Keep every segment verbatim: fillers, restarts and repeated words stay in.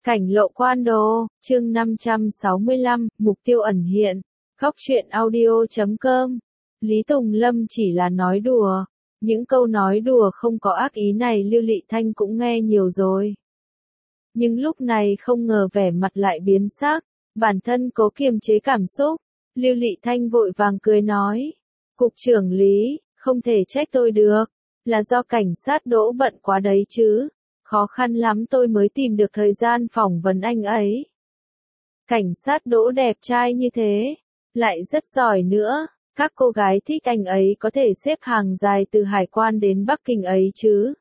Cảnh lộ quan đồ, chương năm trăm sáu mươi lăm, mục tiêu ẩn hiện. Góc truyện audio chấm com. Lý Tùng Lâm chỉ là nói đùa. Những câu nói đùa không có ác ý này Lưu Lị Thanh cũng nghe nhiều rồi. Nhưng lúc này không ngờ vẻ mặt lại biến sắc. Bản thân cố kiềm chế cảm xúc. Lưu Lị Thanh vội vàng cười nói. Cục trưởng Lý, không thể trách tôi được. Là do cảnh sát Đỗ bận quá đấy chứ. Khó khăn lắm tôi mới tìm được thời gian phỏng vấn anh ấy. Cảnh sát Đỗ đẹp trai như thế, lại rất giỏi nữa, các cô gái thích anh ấy có thể xếp hàng dài từ Hải quan đến Bắc Kinh ấy chứ.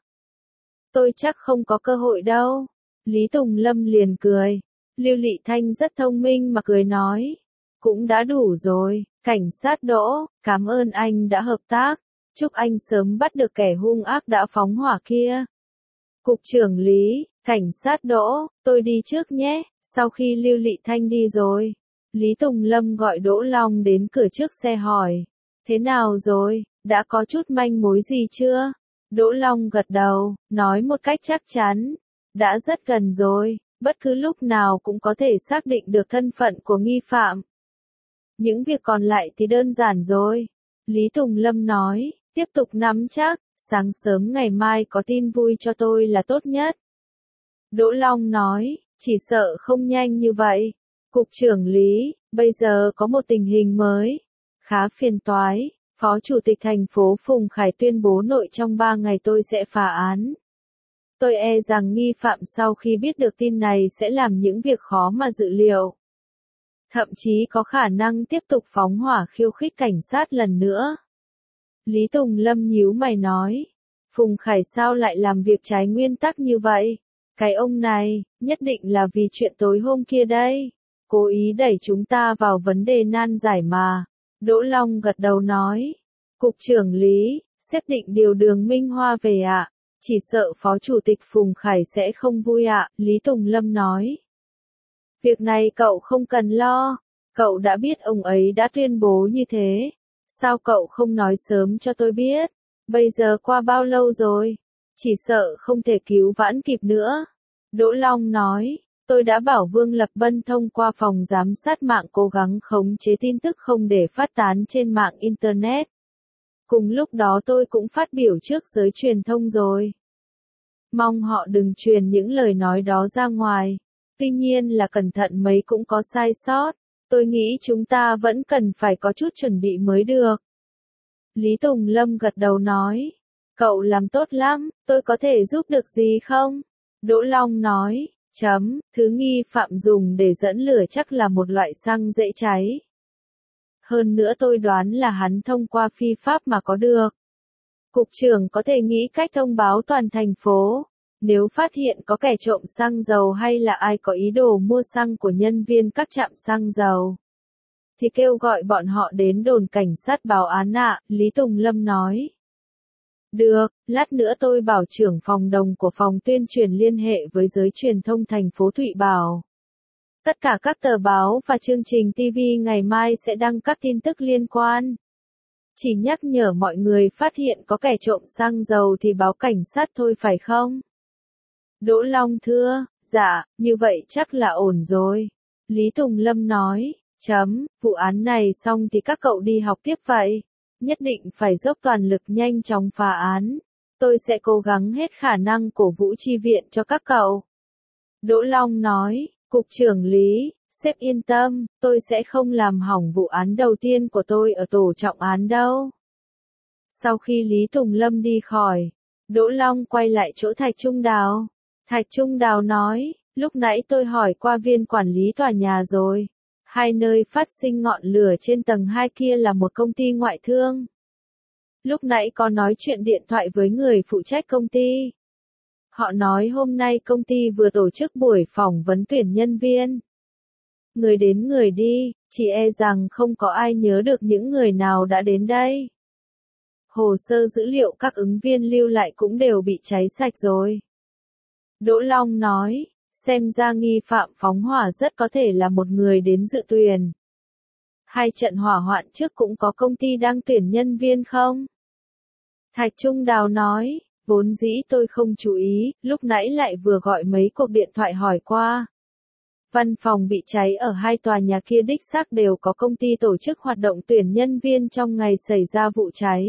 Tôi chắc không có cơ hội đâu. Lý Tùng Lâm liền cười. Lưu Lị Thanh rất thông minh mà cười nói. Cũng đã đủ rồi, cảnh sát Đỗ, cảm ơn anh đã hợp tác. Chúc anh sớm bắt được kẻ hung ác đã phóng hỏa kia. Cục trưởng Lý, cảnh sát Đỗ, tôi đi trước nhé. Sau khi Lưu Lị Thanh đi rồi, Lý Tùng Lâm gọi Đỗ Long đến cửa trước xe hỏi. Thế nào rồi, đã có chút manh mối gì chưa? Đỗ Long gật đầu, nói một cách chắc chắn. Đã rất gần rồi, bất cứ lúc nào cũng có thể xác định được thân phận của nghi phạm. Những việc còn lại thì đơn giản rồi. Lý Tùng Lâm nói, tiếp tục nắm chắc. Sáng sớm ngày mai có tin vui cho tôi là tốt nhất. Đỗ Long nói, chỉ sợ không nhanh như vậy. Cục trưởng Lý, bây giờ có một tình hình mới. Khá phiền toái, Phó Chủ tịch thành phố Phùng Khải tuyên bố nội trong ba ngày tôi sẽ phá án. Tôi e rằng nghi phạm sau khi biết được tin này sẽ làm những việc khó mà dự liệu. Thậm chí có khả năng tiếp tục phóng hỏa khiêu khích cảnh sát lần nữa. Lý Tùng Lâm nhíu mày nói, Phùng Khải sao lại làm việc trái nguyên tắc như vậy? Cái ông này, nhất định là vì chuyện tối hôm kia đây. Cố ý đẩy chúng ta vào vấn đề nan giải mà. Đỗ Long gật đầu nói, Cục trưởng Lý, xếp định điều Đường Minh Hoa về ạ. Chỉ sợ Phó Chủ tịch Phùng Khải sẽ không vui ạ, Lý Tùng Lâm nói. Việc này cậu không cần lo, cậu đã biết ông ấy đã tuyên bố như thế. Sao cậu không nói sớm cho tôi biết? Bây giờ qua bao lâu rồi? Chỉ sợ không thể cứu vãn kịp nữa. Đỗ Long nói, tôi đã bảo Vương Lập Bân thông qua phòng giám sát mạng cố gắng khống chế tin tức không để phát tán trên mạng Internet. Cùng lúc đó tôi cũng phát biểu trước giới truyền thông rồi. Mong họ đừng truyền những lời nói đó ra ngoài. Tuy nhiên là cẩn thận mấy cũng có sai sót. Tôi nghĩ chúng ta vẫn cần phải có chút chuẩn bị mới được. Lý Tùng Lâm gật đầu nói. Cậu làm tốt lắm, tôi có thể giúp được gì không? Đỗ Long nói, chấm, thứ nghi phạm dùng để dẫn lửa chắc là một loại xăng dễ cháy. Hơn nữa tôi đoán là hắn thông qua phi pháp mà có được. Cục trưởng có thể nghĩ cách thông báo toàn thành phố. Nếu phát hiện có kẻ trộm xăng dầu hay là ai có ý đồ mua xăng của nhân viên các trạm xăng dầu, thì kêu gọi bọn họ đến đồn cảnh sát báo án ạ, Lý Tùng Lâm nói. Được, lát nữa tôi bảo trưởng phòng đồng của phòng tuyên truyền liên hệ với giới truyền thông thành phố Thụy Bảo. Tất cả các tờ báo và chương trình ti vi ngày mai sẽ đăng các tin tức liên quan. Chỉ nhắc nhở mọi người phát hiện có kẻ trộm xăng dầu thì báo cảnh sát thôi phải không? Đỗ Long thưa, dạ, như vậy chắc là ổn rồi. Lý Tùng Lâm nói, chấm, vụ án này xong thì các cậu đi học tiếp vậy. Nhất định phải dốc toàn lực nhanh chóng phá án. Tôi sẽ cố gắng hết khả năng cổ vũ chi viện cho các cậu. Đỗ Long nói, Cục trưởng Lý, sếp yên tâm, tôi sẽ không làm hỏng vụ án đầu tiên của tôi ở tổ trọng án đâu. Sau khi Lý Tùng Lâm đi khỏi, Đỗ Long quay lại chỗ Thạch Trung Đào. Thạch Trung Đào nói, lúc nãy tôi hỏi qua viên quản lý tòa nhà rồi. Hai nơi phát sinh ngọn lửa trên tầng hai kia là một công ty ngoại thương. Lúc nãy có nói chuyện điện thoại với người phụ trách công ty. Họ nói hôm nay công ty vừa tổ chức buổi phỏng vấn tuyển nhân viên. Người đến người đi, chỉ e rằng không có ai nhớ được những người nào đã đến đây. Hồ sơ dữ liệu các ứng viên lưu lại cũng đều bị cháy sạch rồi. Đỗ Long nói, xem ra nghi phạm phóng hỏa rất có thể là một người đến dự tuyển. Hai trận hỏa hoạn trước cũng có công ty đang tuyển nhân viên không? Thạch Trung Đào nói, vốn dĩ tôi không chú ý, lúc nãy lại vừa gọi mấy cuộc điện thoại hỏi qua, Văn phòng bị cháy ở hai tòa nhà kia đích xác đều có công ty tổ chức hoạt động tuyển nhân viên trong ngày xảy ra vụ cháy.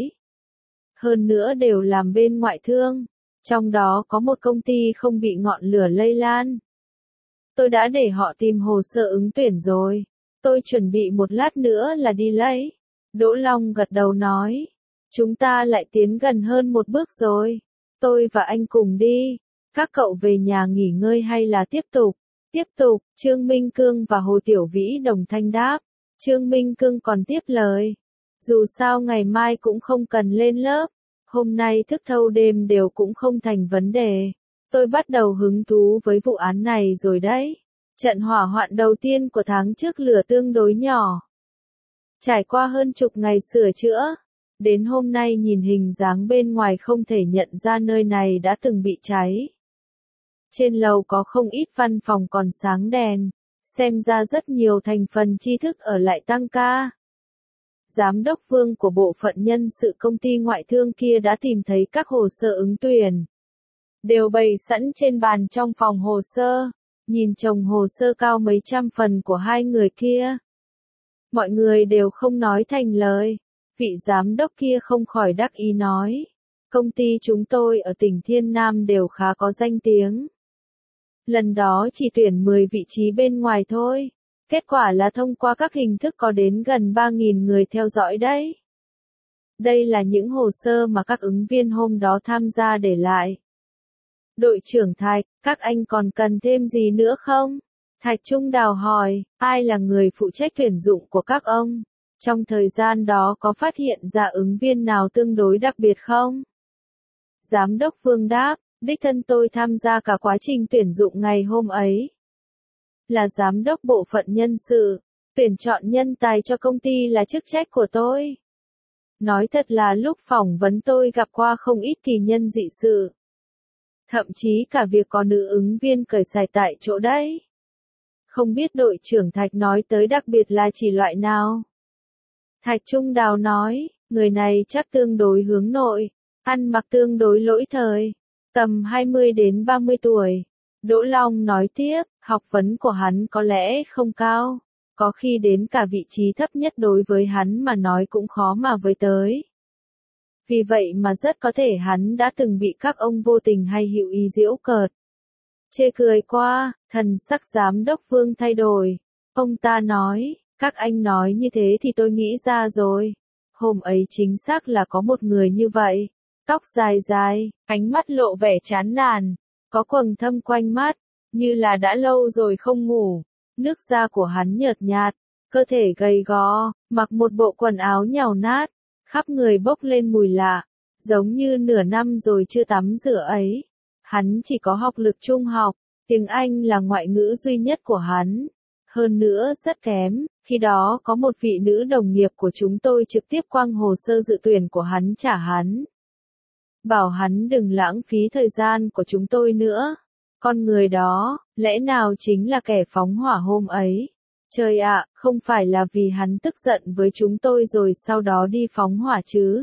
Hơn nữa đều làm bên ngoại thương, trong đó có một công ty không bị ngọn lửa lây lan. Tôi đã để họ tìm hồ sơ ứng tuyển rồi, tôi chuẩn bị một lát nữa là đi lấy. Đỗ Long gật đầu nói, chúng ta lại tiến gần hơn một bước rồi, tôi và anh cùng đi, các cậu về nhà nghỉ ngơi hay là tiếp tục? Tiếp tục, Trương Minh Cương và Hồ Tiểu Vĩ đồng thanh đáp. Trương Minh Cương còn tiếp lời. Dù sao ngày mai cũng không cần lên lớp. Hôm nay thức thâu đêm đều cũng không thành vấn đề. Tôi bắt đầu hứng thú với vụ án này rồi đấy. Trận hỏa hoạn đầu tiên của tháng trước lửa tương đối nhỏ. Trải qua hơn chục ngày sửa chữa. Đến hôm nay nhìn hình dáng bên ngoài không thể nhận ra nơi này đã từng bị cháy. Trên lầu có không ít văn phòng còn sáng đèn, xem ra rất nhiều thành phần tri thức ở lại tăng ca. Giám đốc Vương của bộ phận nhân sự công ty ngoại thương kia đã tìm thấy các hồ sơ ứng tuyển. Đều bày sẵn trên bàn trong phòng hồ sơ, nhìn chồng hồ sơ cao mấy trăm phần của hai người kia. Mọi người đều không nói thành lời, vị giám đốc kia không khỏi đắc ý nói. Công ty chúng tôi ở tỉnh Thiên Nam đều khá có danh tiếng. Lần đó chỉ tuyển mười vị trí bên ngoài thôi. Kết quả là thông qua các hình thức có đến gần ba nghìn người theo dõi đấy. Đây là những hồ sơ mà các ứng viên hôm đó tham gia để lại. Đội trưởng Thạch, các anh còn cần thêm gì nữa không? Thạch Trung Đào hỏi, ai là người phụ trách tuyển dụng của các ông? Trong thời gian đó có phát hiện ra ứng viên nào tương đối đặc biệt không? Giám đốc Vương đáp, đích thân tôi tham gia cả quá trình tuyển dụng ngày hôm ấy. Là giám đốc bộ phận nhân sự, tuyển chọn nhân tài cho công ty là chức trách của tôi. Nói thật là lúc phỏng vấn tôi gặp qua không ít kỳ nhân dị sự. Thậm chí cả việc có nữ ứng viên cởi xài tại chỗ đấy. Không biết đội trưởng Thạch nói tới đặc biệt là chỉ loại nào? Thạch Trung Đào nói, người này chắc tương đối hướng nội, ăn mặc tương đối lỗi thời, tầm hai mươi đến ba mươi tuổi. Đỗ Long nói tiếp, học vấn của hắn có lẽ không cao, có khi đến cả vị trí thấp nhất đối với hắn mà nói cũng khó mà với tới. Vì vậy mà rất có thể hắn đã từng bị các ông vô tình hay hữu ý giễu cợt. Chê cười qua, thần sắc giám đốc Vương thay đổi. Ông ta nói, các anh nói như thế thì tôi nghĩ ra rồi. Hôm ấy chính xác là có một người như vậy. Tóc dài dài, ánh mắt lộ vẻ chán nản, có quầng thâm quanh mắt, như là đã lâu rồi không ngủ. Nước da của hắn nhợt nhạt, cơ thể gầy gò, mặc một bộ quần áo nhàu nát, khắp người bốc lên mùi lạ, giống như nửa năm rồi chưa tắm rửa ấy. Hắn chỉ có học lực trung học, tiếng Anh là ngoại ngữ duy nhất của hắn. Hơn nữa rất kém, khi đó có một vị nữ đồng nghiệp của chúng tôi trực tiếp quăng hồ sơ dự tuyển của hắn trả hắn. Bảo hắn đừng lãng phí thời gian của chúng tôi nữa. Con người đó, lẽ nào chính là kẻ phóng hỏa hôm ấy? Trời ạ, không phải là vì hắn tức giận với chúng tôi rồi sau đó đi phóng hỏa chứ?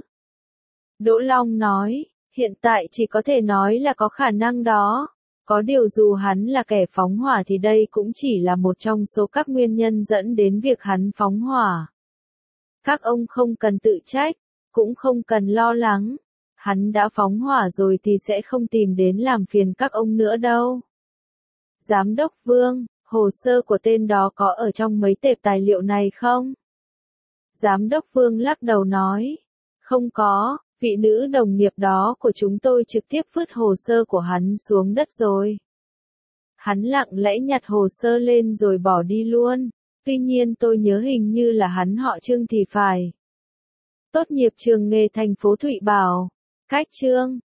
Đỗ Long nói, hiện tại chỉ có thể nói là có khả năng đó. Có điều dù hắn là kẻ phóng hỏa thì đây cũng chỉ là một trong số các nguyên nhân dẫn đến việc hắn phóng hỏa. Các ông không cần tự trách, cũng không cần lo lắng. Hắn đã phóng hỏa rồi thì sẽ không tìm đến làm phiền các ông nữa đâu. Giám đốc Vương, hồ sơ của tên đó có ở trong mấy tệp tài liệu này không? Giám đốc Vương lắc đầu nói, không có, vị nữ đồng nghiệp đó của chúng tôi trực tiếp vứt hồ sơ của hắn xuống đất rồi. Hắn lặng lẽ nhặt hồ sơ lên rồi bỏ đi luôn, tuy nhiên tôi nhớ hình như là hắn họ Trương thì phải. Tốt nghiệp trường nghề thành phố Thụy Bảo, cách Trương,